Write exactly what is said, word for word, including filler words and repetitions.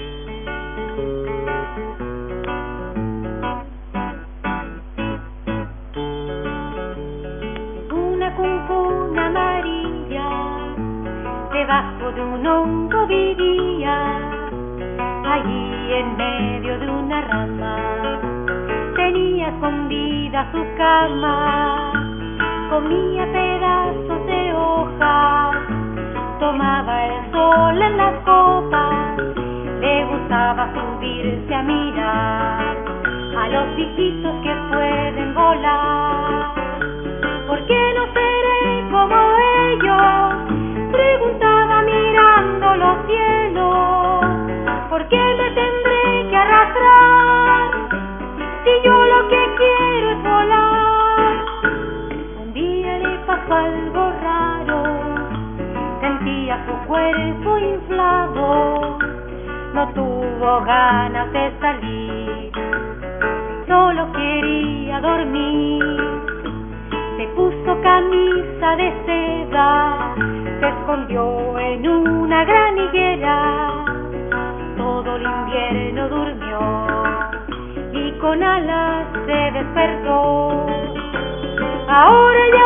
Una cuncuna amarilla debajo de un hongo vivía, allí en medio de una rama tenía escondida su cama, comía pedazos de hojas, tomaba el sol en las copas, le gustaba subirse a mirar a los bichitos que pueden volar. ¿Por qué no seré como ellos?, preguntaba mirando los cielos. ¿Por qué me tendré que arrastrar si yo lo que quiero es volar? Un día le pasó algo raro, sentía su cuerpo inflado, no tuvo ganas de salir, solo quería dormir. Se puso camisa de seda, se escondió en una gran higuera, todo el invierno durmió y con alas se despertó. Ahora ya